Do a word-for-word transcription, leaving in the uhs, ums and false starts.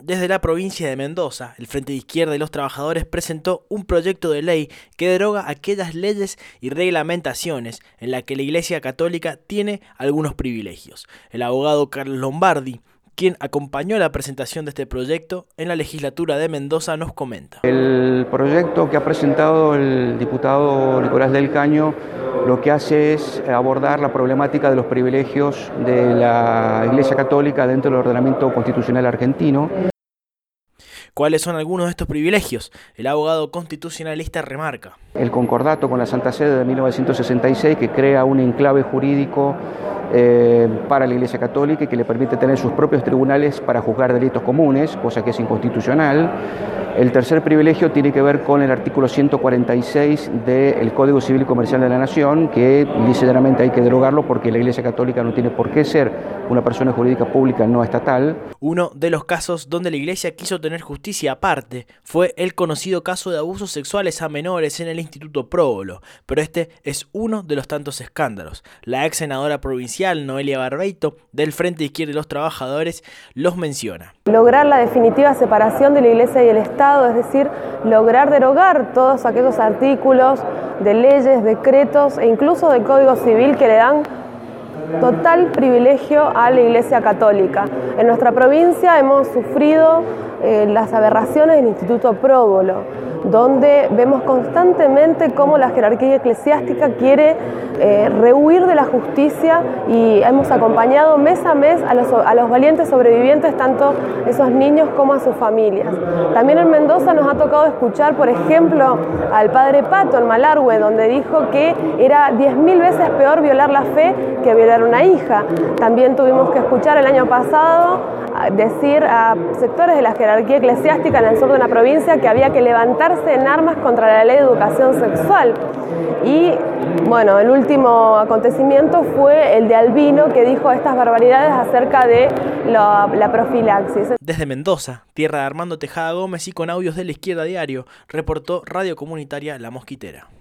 Desde la provincia de Mendoza, el Frente de Izquierda y los Trabajadores presentó un proyecto de ley que deroga aquellas leyes y reglamentaciones en las que la Iglesia Católica tiene algunos privilegios. El abogado Carlos Lombardi, quien acompañó la presentación de este proyecto en la legislatura de Mendoza, nos comenta. El proyecto que ha presentado el diputado Nicolás del Caño lo que hace es abordar la problemática de los privilegios de la Iglesia Católica dentro del ordenamiento constitucional argentino. ¿Cuáles son algunos de estos privilegios? El abogado constitucionalista remarca. El concordato con la Santa Sede de mil novecientos sesenta y seis, que crea un enclave jurídico eh, para la Iglesia Católica y que le permite tener sus propios tribunales para juzgar delitos comunes, cosa que es inconstitucional. El tercer privilegio tiene que ver con el artículo ciento cuarenta y seis del Código Civil y Comercial de la Nación, que dice llanamente hay que derogarlo porque la Iglesia Católica no tiene por qué ser una persona jurídica pública no estatal. Uno de los casos donde la Iglesia quiso tener justicia aparte fue el conocido caso de abusos sexuales a menores en el Instituto Próbolo, pero este es uno de los tantos escándalos. La ex senadora provincial Noelia Barbeito, del Frente de Izquierda y los Trabajadores, los menciona. Lograr la definitiva separación de la Iglesia y el Estado, es decir, lograr derogar todos aquellos artículos de leyes, decretos e incluso del Código Civil que le dan total privilegio a la Iglesia Católica. En nuestra provincia hemos sufrido eh, las aberraciones del Instituto Próbolo, donde vemos constantemente cómo la jerarquía eclesiástica quiere eh, rehuir de la justicia, y hemos acompañado mes a mes a los, a los valientes sobrevivientes, tanto esos niños como a sus familias. También en Mendoza nos ha tocado escuchar, por ejemplo, al padre Pato en Malargüe, donde dijo que era diez mil veces peor violar la fe que violar una hija. También tuvimos que escuchar el año pasado decir a sectores de la jerarquía eclesiástica en el sur de la provincia que había que levantarse en armas contra la ley de educación sexual. Y bueno, el último acontecimiento fue el de Albino, que dijo estas barbaridades acerca de la, la profilaxis. Desde Mendoza, tierra de Armando Tejada Gómez y con audios de La Izquierda Diario, reportó Radio Comunitaria La Mosquitera.